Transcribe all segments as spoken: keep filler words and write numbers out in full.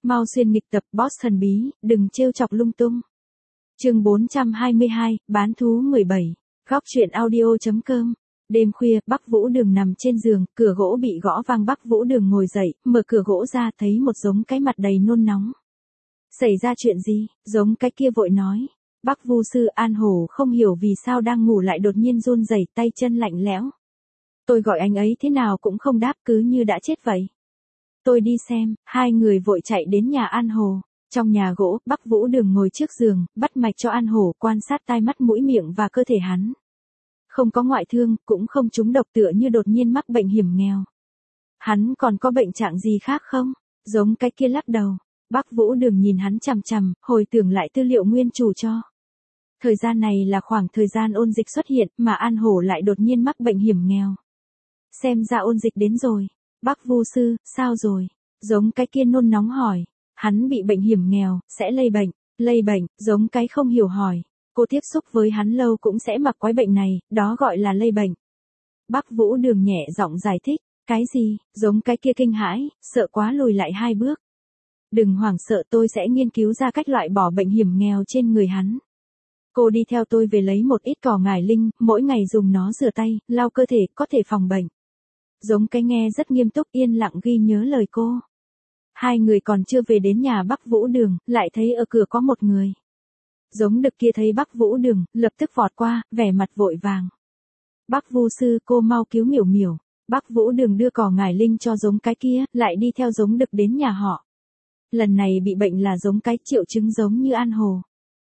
Mau xuyên nghịch tập boss thần bí, đừng trêu chọc lung tung. Chương bốn trăm hai mươi hai, bán thú mười bảy. Góc truyện audio.com. Đêm khuya, Bắc Vũ Đường nằm trên giường, cửa gỗ bị gõ vang. Bắc Vũ Đường ngồi dậy, mở cửa gỗ ra thấy một giống cái mặt đầy nôn nóng. Xảy ra chuyện gì? Giống cái kia vội nói. Bắc Vu sư An Hổ không hiểu vì sao đang ngủ lại đột nhiên run rẩy, tay chân lạnh lẽo. Tôi gọi anh ấy thế nào cũng không đáp, cứ như đã chết vậy. Tôi đi xem. Hai người vội chạy đến nhà An Hồ. Trong nhà gỗ, Bắc Vũ Đường ngồi trước giường, bắt mạch cho An Hổ, quan sát tai mắt mũi miệng và cơ thể hắn. Không có ngoại thương, cũng không trúng độc, tựa như đột nhiên mắc bệnh hiểm nghèo. Hắn còn có bệnh trạng gì khác không? Giống cái kia lắc đầu. Bắc Vũ Đường nhìn hắn chằm chằm, hồi tưởng lại tư liệu nguyên chủ cho. Thời gian này là khoảng thời gian ôn dịch xuất hiện, mà An Hổ lại đột nhiên mắc bệnh hiểm nghèo. Xem ra ôn dịch đến rồi. Bắc Vu sư, sao rồi? Giống cái kia nôn nóng hỏi. Hắn bị bệnh hiểm nghèo, sẽ lây bệnh. Lây bệnh, giống cái không hiểu hỏi. Cô tiếp xúc với hắn lâu cũng sẽ mắc quái bệnh này, đó gọi là lây bệnh. Bắc Vũ Đường nhẹ giọng giải thích. Cái gì? Giống cái kia kinh hãi, sợ quá lùi lại hai bước. Đừng hoảng sợ, tôi sẽ nghiên cứu ra cách loại bỏ bệnh hiểm nghèo trên người hắn. Cô đi theo tôi về lấy một ít cỏ ngải linh, mỗi ngày dùng nó rửa tay, lau cơ thể, có thể phòng bệnh. Giống cái nghe rất nghiêm túc, yên lặng ghi nhớ lời cô. Hai người còn chưa về đến nhà Bắc Vũ Đường, lại thấy ở cửa có một người. Giống đực kia thấy Bắc Vũ Đường, lập tức vọt qua, vẻ mặt vội vàng. Bắc Vu sư, cô mau cứu Miểu Miểu. Bắc Vũ Đường đưa cỏ ngải linh cho giống cái kia, lại đi theo giống đực đến nhà họ. Lần này bị bệnh là giống cái, triệu chứng giống như An Hồ.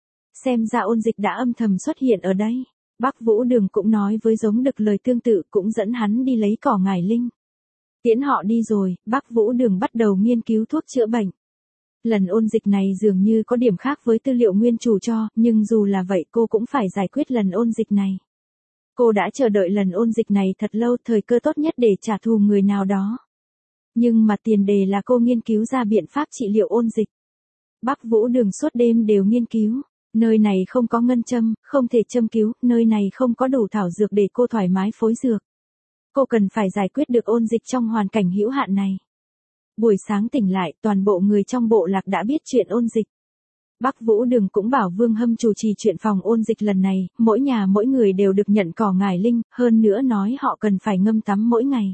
Xem ra ôn dịch đã âm thầm xuất hiện ở đây. Bắc Vũ Đường cũng nói với giống đực lời tương tự, cũng dẫn hắn đi lấy cỏ ngải linh. Tiễn họ đi rồi, Bắc Vũ Đường bắt đầu nghiên cứu thuốc chữa bệnh. Lần ôn dịch này dường như có điểm khác với tư liệu nguyên chủ cho, nhưng dù là vậy cô cũng phải giải quyết lần ôn dịch này. Cô đã chờ đợi lần ôn dịch này thật lâu, thời cơ tốt nhất để trả thù người nào đó. Nhưng mà tiền đề là cô nghiên cứu ra biện pháp trị liệu ôn dịch. Bắc Vũ Đường suốt đêm đều nghiên cứu. Nơi này không có ngân châm, không thể châm cứu, nơi này không có đủ thảo dược để cô thoải mái phối dược. Cô cần phải giải quyết được ôn dịch trong hoàn cảnh hữu hạn này. Buổi sáng tỉnh lại, toàn bộ người trong bộ lạc đã biết chuyện ôn dịch. Bắc Vũ Đường cũng bảo Vương Hâm chủ trì chuyện phòng ôn dịch lần này, mỗi nhà mỗi người đều được nhận cỏ ngải linh, hơn nữa nói họ cần phải ngâm tắm mỗi ngày.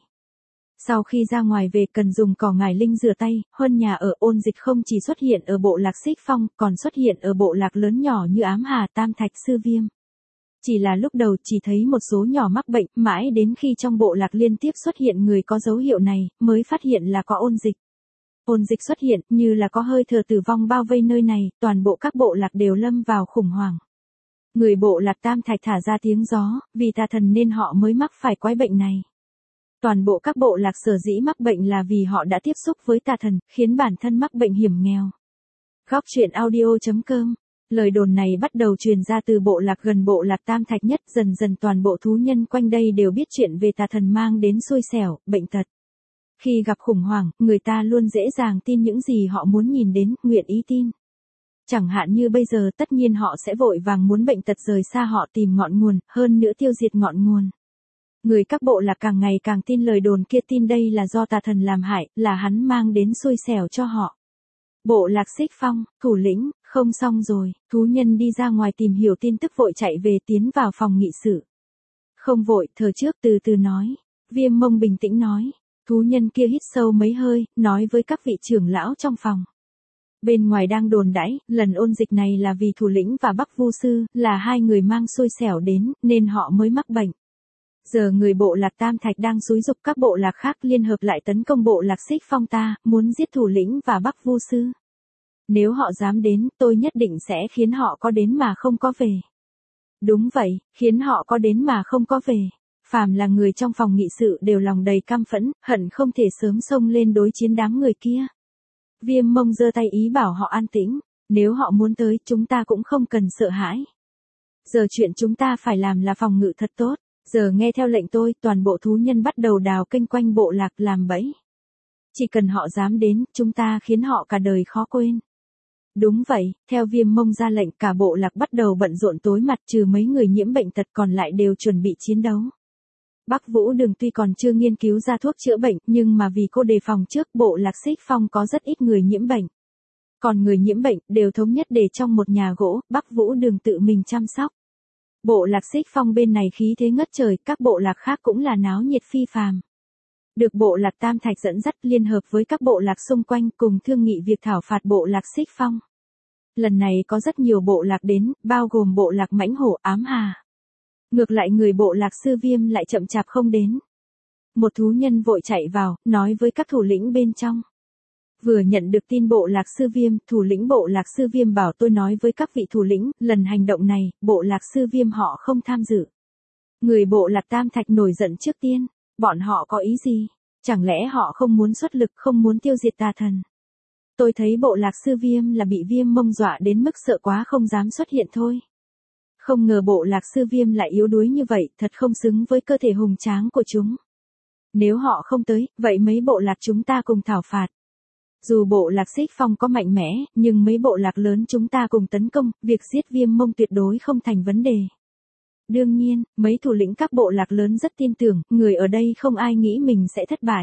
Sau khi ra ngoài về cần dùng cỏ ngải linh rửa tay, huân nhà ở. Ôn dịch không chỉ xuất hiện ở bộ lạc Xích Phong, còn xuất hiện ở bộ lạc lớn nhỏ như Ám Hà, Tam Thạch, Sư Viêm. Chỉ là lúc đầu chỉ thấy một số nhỏ mắc bệnh, mãi đến khi trong bộ lạc liên tiếp xuất hiện người có dấu hiệu này, mới phát hiện là có ôn dịch. Ôn dịch xuất hiện, như là có hơi thở tử vong bao vây nơi này, toàn bộ các bộ lạc đều lâm vào khủng hoảng. Người bộ lạc Tam Thạch thả ra tiếng gió, vì tà thần nên họ mới mắc phải quái bệnh này. Toàn bộ các bộ lạc sở dĩ mắc bệnh là vì họ đã tiếp xúc với tà thần, khiến bản thân mắc bệnh hiểm nghèo. Góc truyện audio.com. Lời đồn này bắt đầu truyền ra từ bộ lạc gần bộ lạc Tam Thạch nhất, dần dần toàn bộ thú nhân quanh đây đều biết chuyện về tà thần mang đến xui xẻo, bệnh tật. Khi gặp khủng hoảng, người ta luôn dễ dàng tin những gì họ muốn nhìn đến, nguyện ý tin. Chẳng hạn như bây giờ tất nhiên họ sẽ vội vàng muốn bệnh tật rời xa họ, tìm ngọn nguồn, hơn nữa tiêu diệt ngọn nguồn. Người các bộ lạc càng ngày càng tin lời đồn kia, tin đây là do tà thần làm hại, là hắn mang đến xui xẻo cho họ. Bộ lạc Xích Phong, thủ lĩnh, không xong rồi, thú nhân đi ra ngoài tìm hiểu tin tức vội chạy về, tiến vào phòng nghị sự. Không vội, thở trước từ từ nói. Viêm Mông bình tĩnh nói. Thú nhân kia hít sâu mấy hơi, nói với các vị trưởng lão trong phòng. Bên ngoài đang đồn đãi, lần ôn dịch này là vì thủ lĩnh và Bắc Vu sư, là hai người mang xui xẻo đến, nên họ mới mắc bệnh. Giờ người bộ lạc Tam Thạch đang xúi giục các bộ lạc khác liên hợp lại tấn công bộ lạc Xích Phong ta, muốn giết thủ lĩnh và Bắc Vu sư. Nếu họ dám đến, tôi nhất định sẽ khiến họ có đến mà không có về. Đúng vậy, khiến họ có đến mà không có về. Phàm là người trong phòng nghị sự đều lòng đầy căm phẫn, hận không thể sớm xông lên đối chiến đám người kia. Viêm Mông giơ tay ý bảo họ an tĩnh, nếu họ muốn tới, chúng ta cũng không cần sợ hãi. Giờ chuyện chúng ta phải làm là phòng ngự thật tốt. Giờ nghe theo lệnh tôi, toàn bộ thú nhân bắt đầu đào kênh quanh bộ lạc làm bẫy. Chỉ cần họ dám đến, chúng ta khiến họ cả đời khó quên. Đúng vậy, theo Viêm Mông ra lệnh, cả bộ lạc bắt đầu bận rộn tối mặt, trừ mấy người nhiễm bệnh tật còn lại đều chuẩn bị chiến đấu. Bắc Vũ Đường tuy còn chưa nghiên cứu ra thuốc chữa bệnh, nhưng mà vì cô đề phòng trước, bộ lạc Xích Phong có rất ít người nhiễm bệnh. Còn người nhiễm bệnh đều thống nhất để trong một nhà gỗ, Bắc Vũ Đường tự mình chăm sóc. Bộ lạc Xích Phong bên này khí thế ngất trời, các bộ lạc khác cũng là náo nhiệt phi phàm. Được bộ lạc Tam Thạch dẫn dắt liên hợp với các bộ lạc xung quanh cùng thương nghị việc thảo phạt bộ lạc Xích Phong. Lần này có rất nhiều bộ lạc đến, bao gồm bộ lạc Mãnh Hổ, Ám Hà. Ngược lại người bộ lạc Sư Viêm lại chậm chạp không đến. Một thú nhân vội chạy vào, nói với các thủ lĩnh bên trong. Vừa nhận được tin bộ lạc Sư Viêm, thủ lĩnh bộ lạc Sư Viêm bảo tôi nói với các vị thủ lĩnh, lần hành động này, bộ lạc Sư Viêm họ không tham dự. Người bộ lạc Tam Thạch nổi giận trước tiên, bọn họ có ý gì? Chẳng lẽ họ không muốn xuất lực, không muốn tiêu diệt tà thần? Tôi thấy bộ lạc Sư Viêm là bị Viêm Mông dọa đến mức sợ quá không dám xuất hiện thôi. Không ngờ bộ lạc Sư Viêm lại yếu đuối như vậy, thật không xứng với cơ thể hùng tráng của chúng. Nếu họ không tới, vậy mấy bộ lạc chúng ta cùng thảo phạt. Dù bộ lạc Xích Phong có mạnh mẽ, nhưng mấy bộ lạc lớn chúng ta cùng tấn công, việc giết Viêm Mông tuyệt đối không thành vấn đề. Đương nhiên, mấy thủ lĩnh các bộ lạc lớn rất tin tưởng, người ở đây không ai nghĩ mình sẽ thất bại.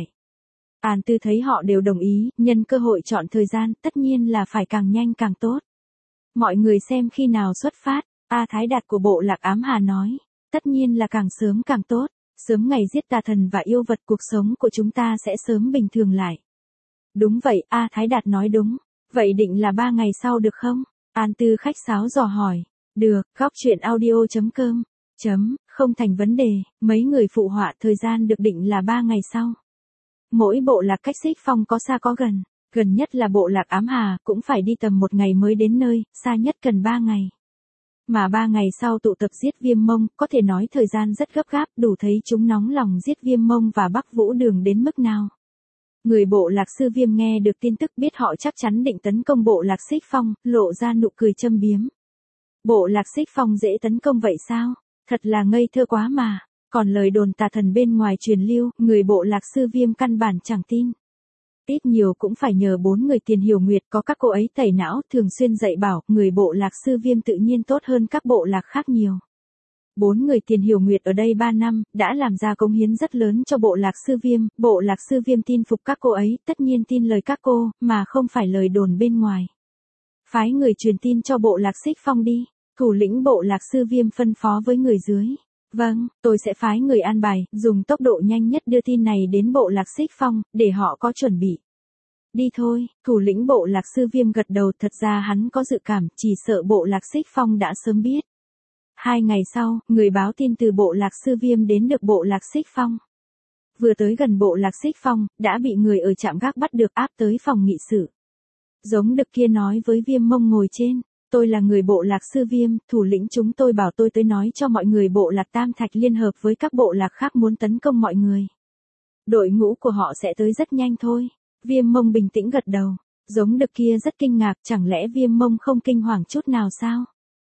An Tư thấy họ đều đồng ý, nhân cơ hội chọn thời gian, tất nhiên là phải càng nhanh càng tốt. Mọi người xem khi nào xuất phát, A Thái Đạt của bộ lạc Ám Hà nói, tất nhiên là càng sớm càng tốt, sớm ngày giết tà thần và yêu vật cuộc sống của chúng ta sẽ sớm bình thường lại. Đúng vậy, A Thái Đạt nói đúng, vậy định là ba ngày sau được không? An Tư khách sáo dò hỏi, được, góc truyện audio chấm com, chấm, không thành vấn đề, mấy người phụ họa thời gian được định là ba ngày sau. Mỗi bộ lạc cách Xích Phong có xa có gần, gần nhất là bộ lạc Ám Hà, cũng phải đi tầm một ngày mới đến nơi, xa nhất cần ba ngày. Mà ba ngày sau tụ tập giết Viêm Mông, có thể nói thời gian rất gấp gáp, đủ thấy chúng nóng lòng giết Viêm Mông và Bắc Vũ Đường đến mức nào. Người bộ lạc Sư Viêm nghe được tin tức biết họ chắc chắn định tấn công bộ lạc Xích Phong, lộ ra nụ cười châm biếm. Bộ lạc Xích Phong dễ tấn công vậy sao? Thật là ngây thơ quá mà. Còn lời đồn tà thần bên ngoài truyền lưu, người bộ lạc Sư Viêm căn bản chẳng tin. Ít nhiều cũng phải nhờ bốn người Tiền Hiểu Nguyệt có các cô ấy tẩy não, thường xuyên dạy bảo, người bộ lạc Sư Viêm tự nhiên tốt hơn các bộ lạc khác nhiều. Bốn người Tiền Hiểu Nguyệt ở đây ba năm, đã làm ra công hiến rất lớn cho bộ lạc Sư Viêm, bộ lạc Sư Viêm tin phục các cô ấy, tất nhiên tin lời các cô, mà không phải lời đồn bên ngoài. Phái người truyền tin cho bộ lạc Xích Phong đi, thủ lĩnh bộ lạc Sư Viêm phân phó với người dưới. Vâng, tôi sẽ phái người an bài, dùng tốc độ nhanh nhất đưa tin này đến bộ lạc Xích Phong, để họ có chuẩn bị. Đi thôi, thủ lĩnh bộ lạc Sư Viêm gật đầu, thật ra hắn có dự cảm, chỉ sợ bộ lạc Xích Phong đã sớm biết. Hai ngày sau, người báo tin từ bộ lạc Sư Viêm đến được bộ lạc Xích Phong. Vừa tới gần bộ lạc Xích Phong, đã bị người ở trạm gác bắt được áp tới phòng nghị sự. Giống đực kia nói với Viêm Mông ngồi trên, tôi là người bộ lạc Sư Viêm, thủ lĩnh chúng tôi bảo tôi tới nói cho mọi người bộ lạc Tam Thạch liên hợp với các bộ lạc khác muốn tấn công mọi người. Đội ngũ của họ sẽ tới rất nhanh thôi. Viêm Mông bình tĩnh gật đầu. Giống đực kia rất kinh ngạc, chẳng lẽ Viêm Mông không kinh hoàng chút nào sao?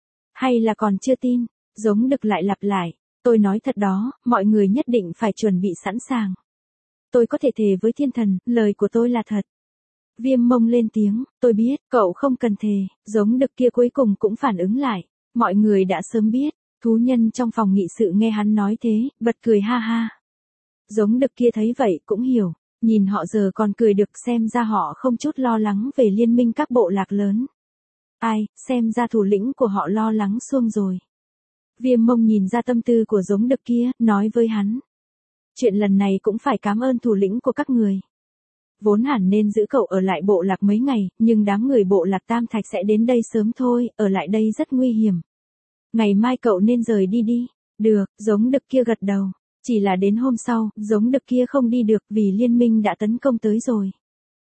Hay là còn chưa tin? Giống đực lại lặp lại. Tôi nói thật đó, mọi người nhất định phải chuẩn bị sẵn sàng. Tôi có thể thề với thiên thần, lời của tôi là thật. Viêm Mông lên tiếng, tôi biết, cậu không cần thề, giống đực kia cuối cùng cũng phản ứng lại. Mọi người đã sớm biết, thú nhân trong phòng nghị sự nghe hắn nói thế, bật cười ha ha. Giống đực kia thấy vậy cũng hiểu, nhìn họ giờ còn cười được, xem ra họ không chút lo lắng về liên minh các bộ lạc lớn. Ai, xem ra thủ lĩnh của họ lo lắng xuông rồi. Viêm Mông nhìn ra tâm tư của giống đực kia, nói với hắn. Chuyện lần này cũng phải cảm ơn thủ lĩnh của các người. Vốn hẳn nên giữ cậu ở lại bộ lạc mấy ngày, nhưng đám người bộ lạc Tam Thạch sẽ đến đây sớm thôi, ở lại đây rất nguy hiểm. Ngày mai cậu nên rời đi đi. Được, giống đực kia gật đầu. Chỉ là đến hôm sau, giống đực kia không đi được vì liên minh đã tấn công tới rồi.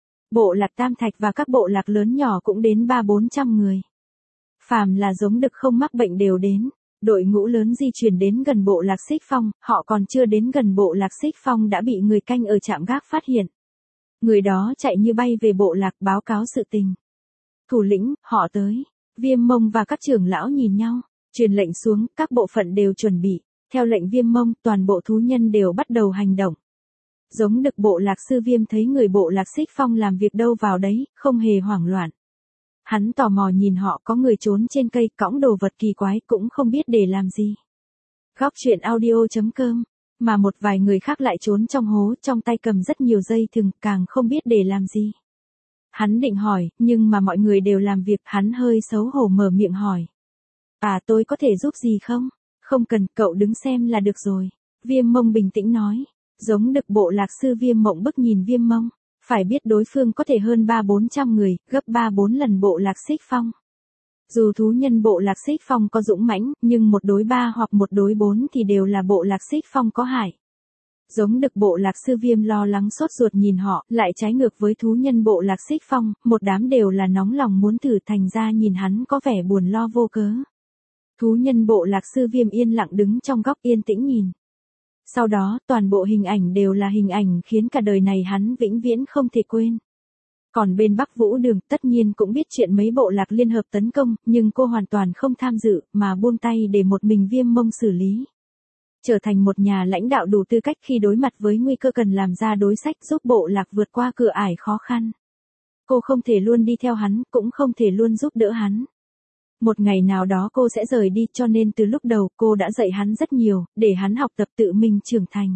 Bộ lạc Tam Thạch và các bộ lạc lớn nhỏ cũng đến ba bốn trăm người. Phàm là giống đực không mắc bệnh đều đến. Đội ngũ lớn di chuyển đến gần bộ lạc Xích Phong, họ còn chưa đến gần bộ lạc Xích Phong đã bị người canh ở trạm gác phát hiện. Người đó chạy như bay về bộ lạc báo cáo sự tình. Thủ lĩnh, họ tới. Viêm Mông và các trưởng lão nhìn nhau, truyền lệnh xuống, các bộ phận đều chuẩn bị. Theo lệnh Viêm Mông, toàn bộ thú nhân đều bắt đầu hành động. Giống đực bộ lạc Sư Viêm thấy người bộ lạc Xích Phong làm việc đâu vào đấy, không hề hoảng loạn. Hắn tò mò nhìn họ, có người trốn trên cây cõng đồ vật kỳ quái cũng không biết để làm gì. Góc truyện audio chấm com, mà một vài người khác lại trốn trong hố, trong tay cầm rất nhiều dây thừng, càng không biết để làm gì. Hắn định hỏi, nhưng mà mọi người đều làm việc, hắn hơi xấu hổ mở miệng hỏi. À tôi có thể giúp gì không? Không cần, cậu đứng xem là được rồi. Viêm Mông bình tĩnh nói. Giống Đực Bộ Lạc Sư Viêm Mộng bức nhìn Viêm Mông. Phải biết đối phương có thể hơn ba bốn trăm người, gấp ba bốn lần Bộ Lạc Xích Phong. Dù thú nhân Bộ Lạc Xích Phong có dũng mãnh, nhưng một đối ba hoặc một đối bốn thì đều là Bộ Lạc Xích Phong có hại. Giống Đực Bộ Lạc Sư Viêm lo lắng sốt ruột nhìn họ, lại trái ngược với thú nhân Bộ Lạc Xích Phong, một đám đều là nóng lòng muốn thử, thành ra nhìn hắn có vẻ buồn lo vô cớ. Thú nhân Bộ Lạc Sư Viêm yên lặng đứng trong góc yên tĩnh nhìn. Sau đó, toàn bộ hình ảnh đều là hình ảnh khiến cả đời này hắn vĩnh viễn không thể quên. Còn bên Bắc Vũ Đường tất nhiên cũng biết chuyện mấy bộ lạc liên hợp tấn công, nhưng cô hoàn toàn không tham dự, mà buông tay để một mình Viêm Mông xử lý. Trở thành một nhà lãnh đạo đủ tư cách khi đối mặt với nguy cơ cần làm ra đối sách giúp bộ lạc vượt qua cửa ải khó khăn. Cô không thể luôn đi theo hắn, cũng không thể luôn giúp đỡ hắn. Một ngày nào đó cô sẽ rời đi, cho nên từ lúc đầu cô đã dạy hắn rất nhiều, để hắn học tập tự mình trưởng thành.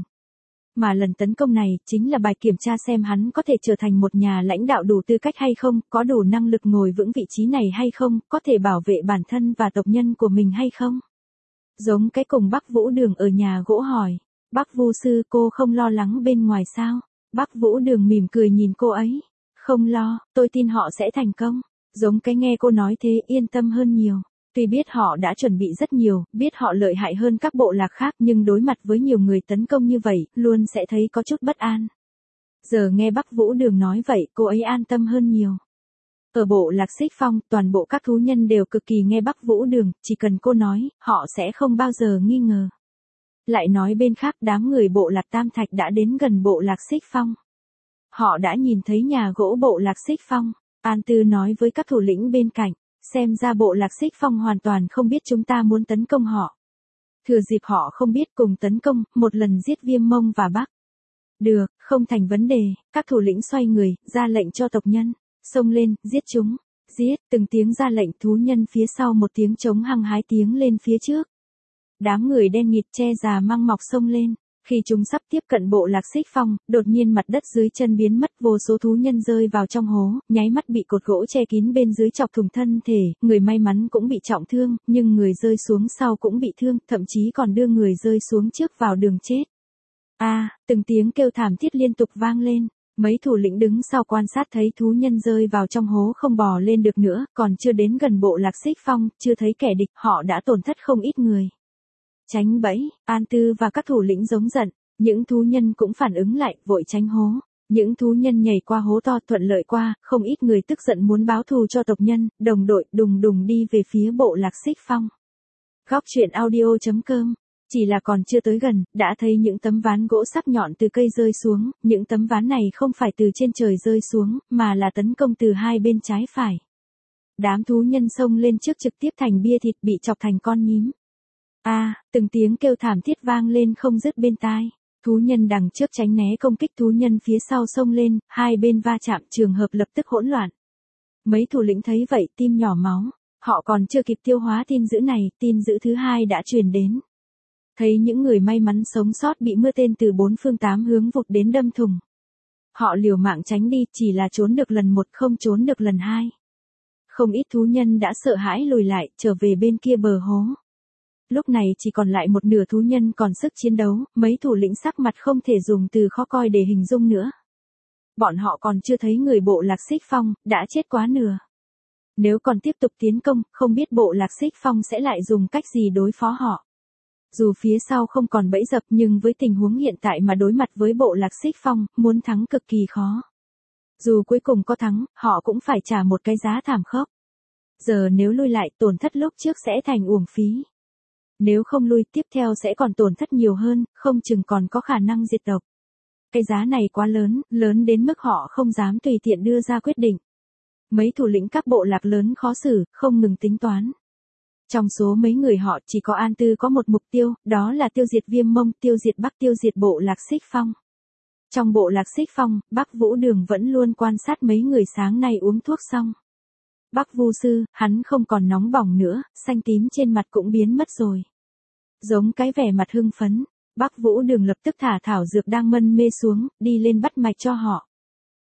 Mà lần tấn công này chính là bài kiểm tra xem hắn có thể trở thành một nhà lãnh đạo đủ tư cách hay không, có đủ năng lực ngồi vững vị trí này hay không, có thể bảo vệ bản thân và tộc nhân của mình hay không. Giống cái cùng Bắc Vũ Đường ở nhà gỗ hỏi, Bắc Vu Sư cô không lo lắng bên ngoài sao? Bắc Vũ Đường mỉm cười nhìn cô ấy, không lo, tôi tin họ sẽ thành công. Giống cái nghe cô nói thế yên tâm hơn nhiều. Tuy biết họ đã chuẩn bị rất nhiều, biết họ lợi hại hơn các bộ lạc khác, nhưng đối mặt với nhiều người tấn công như vậy, luôn sẽ thấy có chút bất an. Giờ nghe Bắc Vũ Đường nói vậy, cô ấy an tâm hơn nhiều. Ở bộ lạc Xích Phong, toàn bộ các thú nhân đều cực kỳ nghe Bắc Vũ Đường, chỉ cần cô nói, họ sẽ không bao giờ nghi ngờ. Lại nói bên khác, đám người bộ lạc Tam Thạch đã đến gần bộ lạc Xích Phong. Họ đã nhìn thấy nhà gỗ bộ lạc Xích Phong. An Tư nói với các thủ lĩnh bên cạnh, xem ra bộ lạc Xích Phong hoàn toàn không biết chúng ta muốn tấn công họ. Thừa dịp họ không biết cùng tấn công, một lần giết Viêm Mông và Bắc. Được, không thành vấn đề, các thủ lĩnh xoay người, ra lệnh cho tộc nhân, xông lên, giết chúng, giết, từng tiếng ra lệnh, thú nhân phía sau một tiếng trống hăng hái tiếng lên phía trước. Đám người đen nghịt che già măng mọc xông lên. Khi chúng sắp tiếp cận bộ lạc Xích Phong, đột nhiên mặt đất dưới chân biến mất, vô số thú nhân rơi vào trong hố, nháy mắt bị cột gỗ che kín bên dưới chọc thủng thân thể, người may mắn cũng bị trọng thương, nhưng người rơi xuống sau cũng bị thương, thậm chí còn đưa người rơi xuống trước vào đường chết. A, à, từng tiếng kêu thảm thiết liên tục vang lên, mấy thủ lĩnh đứng sau quan sát thấy thú nhân rơi vào trong hố không bò lên được nữa, còn chưa đến gần bộ lạc Xích Phong, chưa thấy kẻ địch, họ đã tổn thất không ít người. Tránh bẫy, An Tư và các thủ lĩnh giống giận, những thú nhân cũng phản ứng lại, vội tránh hố. Những thú nhân nhảy qua hố to thuận lợi qua, không ít người tức giận muốn báo thù cho tộc nhân, đồng đội đùng đùng đi về phía bộ lạc Xích Phong. Góc truyện audio chấm com. Chỉ là còn chưa tới gần, đã thấy những tấm ván gỗ sắc nhọn từ cây rơi xuống, những tấm ván này không phải từ trên trời rơi xuống, mà là tấn công từ hai bên trái phải. Đám thú nhân xông lên trước trực tiếp thành bia thịt bị chọc thành con nhím. A, à, từng tiếng kêu thảm thiết vang lên không dứt bên tai. Thú nhân đằng trước tránh né công kích thú nhân phía sau xông lên, hai bên va chạm, trường hợp lập tức hỗn loạn. Mấy thủ lĩnh thấy vậy tim nhỏ máu, họ còn chưa kịp tiêu hóa tin dữ này, tin dữ thứ hai đã truyền đến. Thấy những người may mắn sống sót bị mưa tên từ bốn phương tám hướng vụt đến đâm thủng. Họ liều mạng tránh đi, chỉ là trốn được lần một không trốn được lần hai. Không ít thú nhân đã sợ hãi lùi lại, trở về bên kia bờ hố. Lúc này chỉ còn lại một nửa thú nhân còn sức chiến đấu, mấy thủ lĩnh sắc mặt không thể dùng từ khó coi để hình dung nữa. Bọn họ còn chưa thấy người bộ lạc Xích Phong, đã chết quá nửa. Nếu còn tiếp tục tiến công, không biết bộ lạc Xích Phong sẽ lại dùng cách gì đối phó họ. Dù phía sau không còn bẫy dập nhưng với tình huống hiện tại mà đối mặt với bộ lạc Xích Phong, muốn thắng cực kỳ khó. Dù cuối cùng có thắng, họ cũng phải trả một cái giá thảm khốc. Giờ nếu lui lại, tổn thất lúc trước sẽ thành uổng phí. Nếu không lui, tiếp theo sẽ còn tổn thất nhiều hơn, không chừng còn có khả năng diệt tộc. Cái giá này quá lớn, lớn đến mức họ không dám tùy tiện đưa ra quyết định. Mấy thủ lĩnh các bộ lạc lớn khó xử, không ngừng tính toán. Trong số mấy người họ chỉ có An Tư có một mục tiêu, đó là tiêu diệt Viêm Mông, tiêu diệt Bắc, tiêu diệt bộ lạc Xích Phong. Trong bộ lạc Xích Phong, Bắc Vũ Đường vẫn luôn quan sát mấy người sáng nay uống thuốc xong. Bắc Vu Sư, hắn không còn nóng bỏng nữa, xanh tím trên mặt cũng biến mất rồi. Giống cái vẻ mặt hưng phấn, Bắc Vũ Đường lập tức thả thảo dược đang mân mê xuống, đi lên bắt mạch cho họ.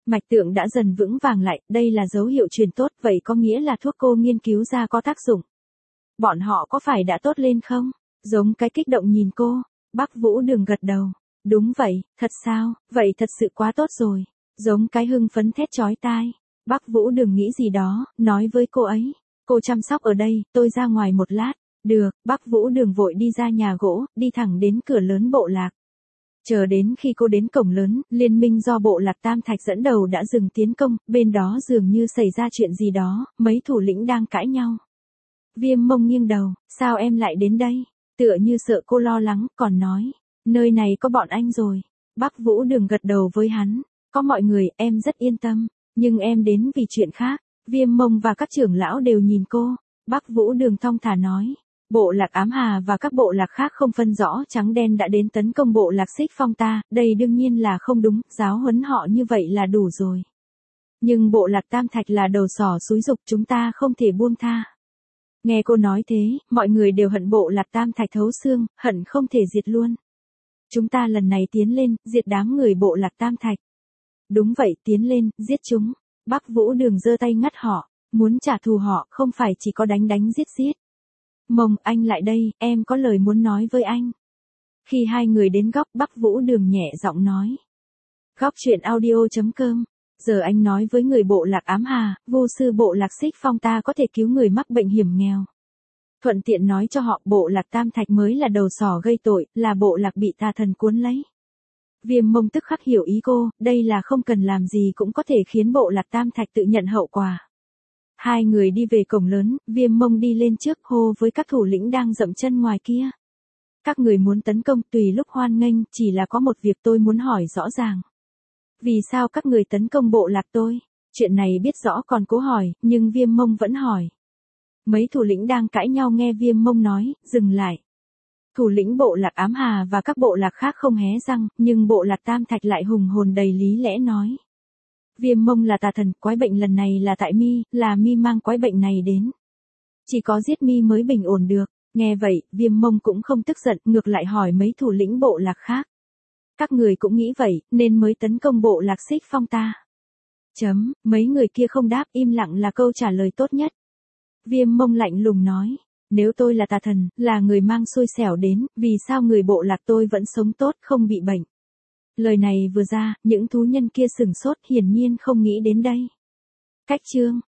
Mạch tượng đã dần vững vàng lại, đây là dấu hiệu truyền tốt, vậy có nghĩa là thuốc cô nghiên cứu ra có tác dụng. Bọn họ có phải đã tốt lên không? Giống cái kích động nhìn cô, Bắc Vũ Đường gật đầu. Đúng vậy, thật sao, vậy thật sự quá tốt rồi. Giống cái hưng phấn thét chói tai. Bắc Vũ Đường nghĩ gì đó, nói với cô ấy. Cô chăm sóc ở đây, tôi ra ngoài một lát. Được, Bắc Vũ Đường vội đi ra nhà gỗ, đi thẳng đến cửa lớn bộ lạc. Chờ đến khi cô đến cổng lớn, liên minh do bộ lạc Tam Thạch dẫn đầu đã dừng tiến công, bên đó dường như xảy ra chuyện gì đó, mấy thủ lĩnh đang cãi nhau. Viêm Mông nghiêng đầu, sao em lại đến đây? Tựa như sợ cô lo lắng, còn nói, nơi này có bọn anh rồi. Bắc Vũ Đường gật đầu với hắn, có mọi người, em rất yên tâm, nhưng em đến vì chuyện khác. Viêm Mông và các trưởng lão đều nhìn cô, Bắc Vũ Đường thong thả nói. Bộ lạc Ám Hà và các bộ lạc khác không phân rõ trắng đen đã đến tấn công bộ lạc Xích Phong ta, đây đương nhiên là không đúng, giáo huấn họ như vậy là đủ rồi. Nhưng bộ lạc Tam Thạch là đầu sỏ xúi dục, chúng ta không thể buông tha. Nghe cô nói thế, mọi người đều hận bộ lạc Tam Thạch thấu xương, hận không thể diệt luôn. Chúng ta lần này tiến lên, diệt đám người bộ lạc Tam Thạch. Đúng vậy, tiến lên, giết chúng. Bắc Vũ Đường giơ tay ngắt họ, muốn trả thù họ, không phải chỉ có đánh đánh giết giết. Mông, anh lại đây, em có lời muốn nói với anh. Khi hai người đến góc, Bắc Vũ Đường nhẹ giọng nói. Góc truyện audio chấm com. Giờ anh nói với người bộ lạc Ám Hà, vô sư bộ lạc Xích Phong ta có thể cứu người mắc bệnh hiểm nghèo. Thuận tiện nói cho họ bộ lạc Tam Thạch mới là đầu sỏ gây tội, là bộ lạc bị tà thần cuốn lấy. Viêm Mông tức khắc hiểu ý cô, đây là không cần làm gì cũng có thể khiến bộ lạc Tam Thạch tự nhận hậu quả. Hai người đi về cổng lớn, Viêm Mông đi lên trước hô với các thủ lĩnh đang dậm chân ngoài kia. Các người muốn tấn công tùy lúc hoan nghênh, chỉ là có một việc tôi muốn hỏi rõ ràng. Vì sao các người tấn công bộ lạc tôi? Chuyện này biết rõ còn cố hỏi, nhưng Viêm Mông vẫn hỏi. Mấy thủ lĩnh đang cãi nhau nghe Viêm Mông nói, dừng lại. Thủ lĩnh bộ lạc Ám Hà và các bộ lạc khác không hé răng, nhưng bộ lạc Tam Thạch lại hùng hồn đầy lý lẽ nói. Viêm Mông là tà thần, quái bệnh lần này là tại mi, là mi mang quái bệnh này đến. Chỉ có giết mi mới bình ổn được. Nghe vậy, Viêm Mông cũng không tức giận, ngược lại hỏi mấy thủ lĩnh bộ lạc khác. Các người cũng nghĩ vậy, nên mới tấn công bộ lạc Xích Phong ta. Chấm, mấy người kia không đáp, im lặng là câu trả lời tốt nhất. Viêm Mông lạnh lùng nói, nếu tôi là tà thần, là người mang xui xẻo đến, vì sao người bộ lạc tôi vẫn sống tốt, không bị bệnh. Lời này vừa ra, những thú nhân kia sửng sốt, hiển nhiên không nghĩ đến đây. Cách chương